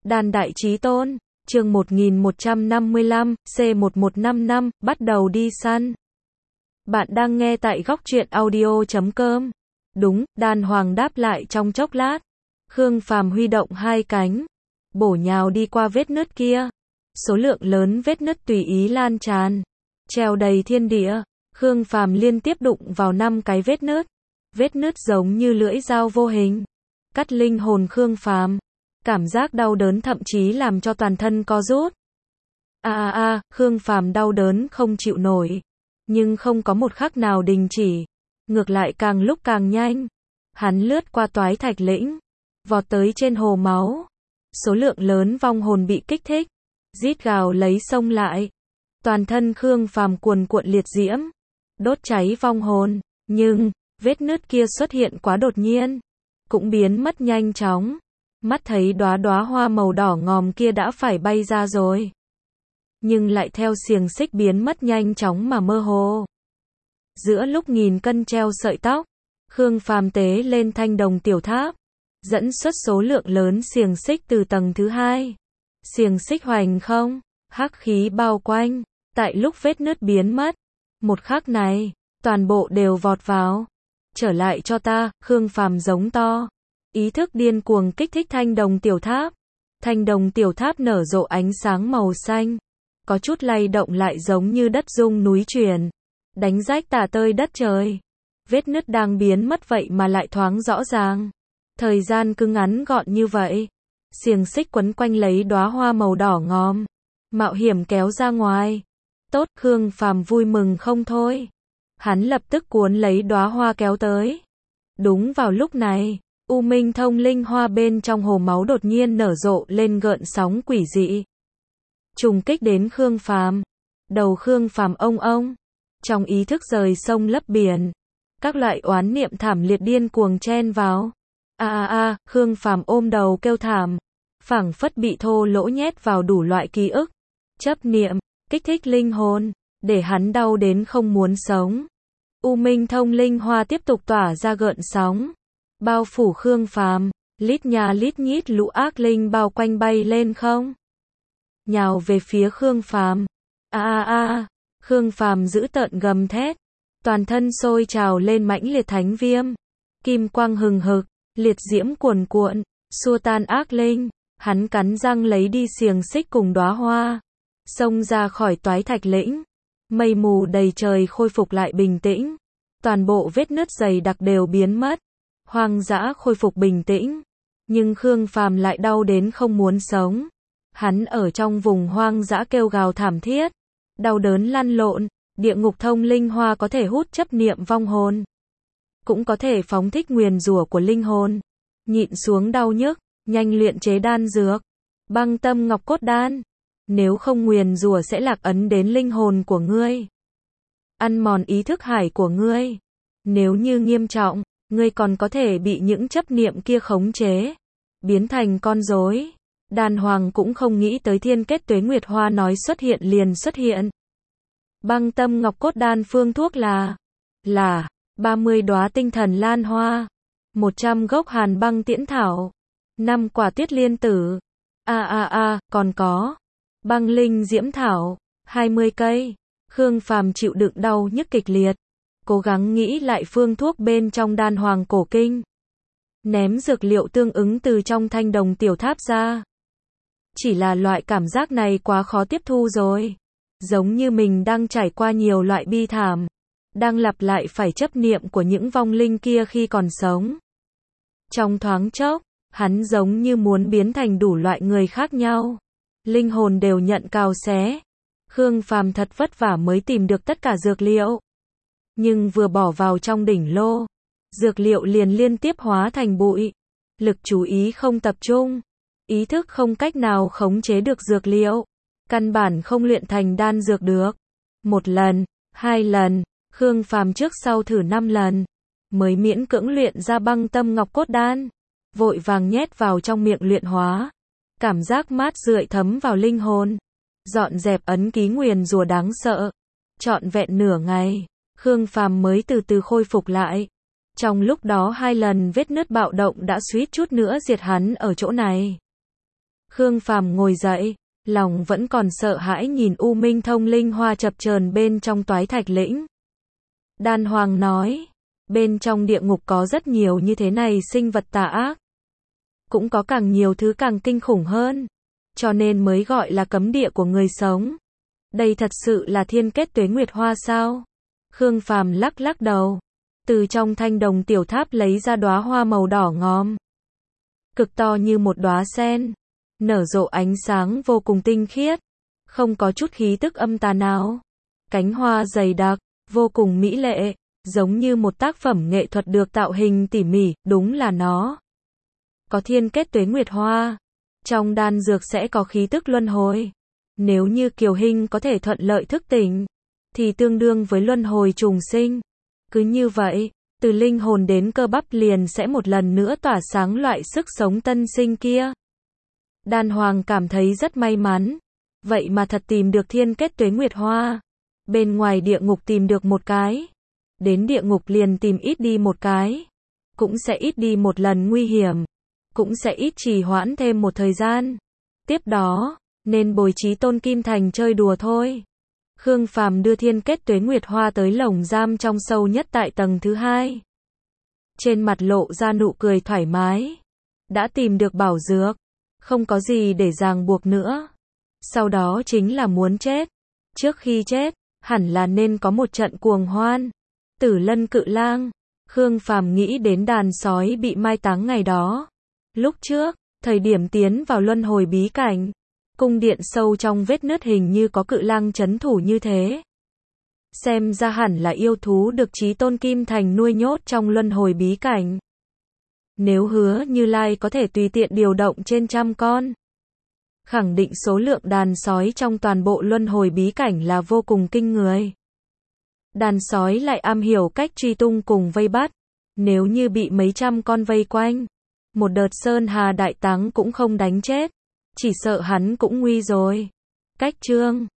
Đan Đại Chí Tôn, chương 1155, C1155, bắt đầu đi săn. Bạn đang nghe tại góc truyện audio.com. Đúng, đan hoàng đáp lại trong chốc lát. Khương Phàm huy động hai cánh, bổ nhào đi qua vết nứt kia. Số lượng lớn vết nứt tùy ý lan tràn, treo đầy thiên địa. Khương Phàm liên tiếp đụng vào 5 cái vết nứt. Vết nứt giống như lưỡi dao vô hình, cắt linh hồn Khương Phàm. Cảm giác đau đớn thậm chí làm cho toàn thân co rút. Khương Phàm đau đớn không chịu nổi, nhưng không có một khắc nào đình chỉ, ngược lại càng lúc càng nhanh. Hắn lướt qua toái thạch lĩnh, vọt tới trên hồ máu. Số lượng lớn vong hồn bị kích thích, rít gào lấy xông lại. Toàn thân Khương Phàm cuồn cuộn liệt diễm, đốt cháy vong hồn, nhưng vết nứt kia xuất hiện quá đột nhiên, cũng biến mất nhanh chóng. Mắt thấy đóa hoa màu đỏ ngòm kia đã phải bay ra rồi, nhưng lại theo xiềng xích biến mất nhanh chóng mà mơ hồ. Giữa lúc nghìn cân treo sợi tóc, Khương Phàm tế lên thanh đồng tiểu tháp, dẫn xuất số lượng lớn xiềng xích từ tầng thứ 2. Xiềng xích hoành không, hắc khí bao quanh. Tại lúc vết nứt biến mất, một khắc này, toàn bộ đều vọt vào. Trở lại cho ta, Khương Phàm giống to. Ý thức điên cuồng kích thích thanh đồng tiểu tháp. Thanh đồng tiểu tháp nở rộ ánh sáng màu xanh, có chút lay động lại giống như đất rung núi chuyển, đánh rách tả tơi đất trời. Vết nứt đang biến mất vậy mà lại thoáng rõ ràng. Thời gian cứ ngắn gọn như vậy. Xiềng xích quấn quanh lấy đóa hoa màu đỏ ngòm, mạo hiểm kéo ra ngoài. Tốt, Khương Phàm vui mừng không thôi. Hắn lập tức cuốn lấy đóa hoa kéo tới. Đúng vào lúc này, U Minh Thông Linh Hoa bên trong hồ máu đột nhiên nở rộ lên gợn sóng quỷ dị, trùng kích đến Khương Phàm. Đầu Khương Phàm ông, trong ý thức rời sông lấp biển, các loại oán niệm thảm liệt điên cuồng chen vào. Khương Phàm ôm đầu kêu thảm, phảng phất bị thô lỗ nhét vào đủ loại ký ức, chấp niệm, kích thích linh hồn, để hắn đau đến không muốn sống. U Minh Thông Linh Hoa tiếp tục tỏa ra gợn sóng, bao phủ Khương Phàm, lít nhà lít nhít lũ ác linh bao quanh bay lên không, nhào về phía Khương Phàm. Khương Phàm giữ tợn gầm thét, toàn thân sôi trào lên mãnh liệt thánh viêm, kim quang hừng hực, liệt diễm cuồn cuộn, xua tan ác linh. Hắn cắn răng lấy đi xiềng xích cùng đóa hoa, xông ra khỏi toái thạch lĩnh. Mây mù đầy trời khôi phục lại bình tĩnh, toàn bộ vết nứt dày đặc đều biến mất, hoang dã khôi phục bình tĩnh. Nhưng Khương Phàm lại đau đến không muốn sống. Hắn ở trong vùng hoang dã kêu gào thảm thiết, đau đớn lăn lộn. Địa ngục thông linh hoa có thể hút chấp niệm vong hồn, cũng có thể phóng thích nguyền rủa của linh hồn. Nhịn xuống đau nhức, nhanh luyện chế đan dược Băng Tâm Ngọc Cốt Đan. Nếu không nguyền rủa sẽ lạc ấn đến linh hồn của ngươi, ăn mòn ý thức hải của ngươi. Nếu như nghiêm trọng, ngươi còn có thể bị những chấp niệm kia khống chế, biến thành con rối. Đan Hoàng cũng không nghĩ tới Thiên Kết Tuế Nguyệt Hoa nói xuất hiện liền xuất hiện. Băng Tâm Ngọc Cốt Đan phương thuốc là 30 đóa tinh thần lan hoa, 100 gốc hàn băng tiễn thảo, 5 quả tuyết liên tử, còn có băng linh diễm thảo, 20 cây. Khương Phàm chịu đựng đau nhức kịch liệt, cố gắng nghĩ lại phương thuốc bên trong Đan Hoàng cổ kinh, ném dược liệu tương ứng từ trong thanh đồng tiểu tháp ra. Chỉ là loại cảm giác này quá khó tiếp thu rồi, giống như mình đang trải qua nhiều loại bi thảm, đang lặp lại phải chấp niệm của những vong linh kia khi còn sống. Trong thoáng chốc, hắn giống như muốn biến thành đủ loại người khác nhau, linh hồn đều nhận cào xé. Khương Phàm thật vất vả mới tìm được tất cả dược liệu, nhưng vừa bỏ vào trong đỉnh lô, dược liệu liền liên tiếp hóa thành bụi. Lực chú ý không tập trung, ý thức không cách nào khống chế được dược liệu, căn bản không luyện thành đan dược được. 1 lần, 2 lần, Khương Phàm trước sau thử 5 lần, mới miễn cưỡng luyện ra Băng Tâm Ngọc Cốt Đan, vội vàng nhét vào trong miệng luyện hóa. Cảm giác mát rượi thấm vào linh hồn, dọn dẹp ấn ký nguyền rủa đáng sợ. Trọn vẹn nửa ngày, Khương Phàm mới từ từ khôi phục lại. Trong lúc đó 2 lần vết nứt bạo động đã suýt chút nữa diệt hắn ở chỗ này. Khương Phàm ngồi dậy, lòng vẫn còn sợ hãi nhìn U Minh Thông Linh Hoa chập chờn bên trong Toái Thạch Lĩnh. Đan Hoàng nói, bên trong địa ngục có rất nhiều như thế này sinh vật tà ác. Cũng có càng nhiều thứ càng kinh khủng hơn. Cho nên mới gọi là cấm địa của người sống. Đây thật sự là thiên kết tuế nguyệt hoa sao? Khương Phàm lắc lắc đầu. Từ trong thanh đồng tiểu tháp lấy ra đóa hoa màu đỏ ngòm. Cực to như một đóa sen. Nở rộ ánh sáng vô cùng tinh khiết. Không có chút khí tức âm tà nào. Cánh hoa dày đặc, vô cùng mỹ lệ. Giống như một tác phẩm nghệ thuật được tạo hình tỉ mỉ, đúng là nó. Có thiên kết tuế nguyệt hoa. Trong đan dược sẽ có khí tức luân hồi. Nếu như Kiều Hinh có thể thuận lợi thức tỉnh, thì tương đương với luân hồi trùng sinh. Cứ như vậy, từ linh hồn đến cơ bắp liền sẽ một lần nữa tỏa sáng loại sức sống tân sinh kia. Đan Hoàng cảm thấy rất may mắn. Vậy mà thật tìm được thiên kết tuế nguyệt hoa. Bên ngoài địa ngục tìm được một cái. Đến địa ngục liền tìm ít đi một cái. Cũng sẽ ít đi một lần nguy hiểm. Cũng sẽ ít trì hoãn thêm một thời gian. Tiếp đó, nên bồi Chí Tôn Kim Thành chơi đùa thôi. Khương Phàm đưa thiên kết tuế nguyệt hoa tới lồng giam trong sâu nhất tại tầng thứ 2. Trên mặt lộ ra nụ cười thoải mái. Đã tìm được bảo dược. Không có gì để ràng buộc nữa. Sau đó chính là muốn chết. Trước khi chết, hẳn là nên có một trận cuồng hoan. Tử Lân Cự Lang. Khương Phàm nghĩ đến đàn sói bị mai táng ngày đó. Lúc trước, thời điểm tiến vào luân hồi bí cảnh, cung điện sâu trong vết nứt hình như có cự lang trấn thủ như thế. Xem ra hẳn là yêu thú được Chí Tôn Kim Thành nuôi nhốt trong luân hồi bí cảnh. Nếu Hứa Như Lai có thể tùy tiện điều động trên 100 con, khẳng định số lượng đàn sói trong toàn bộ luân hồi bí cảnh là vô cùng kinh người. Đàn sói lại am hiểu cách truy tung cùng vây bắt. Nếu như bị mấy trăm con vây quanh, một đợt Sơn Hà Đại Táng cũng không đánh chết. Chỉ sợ hắn cũng nguy rồi. Cách chương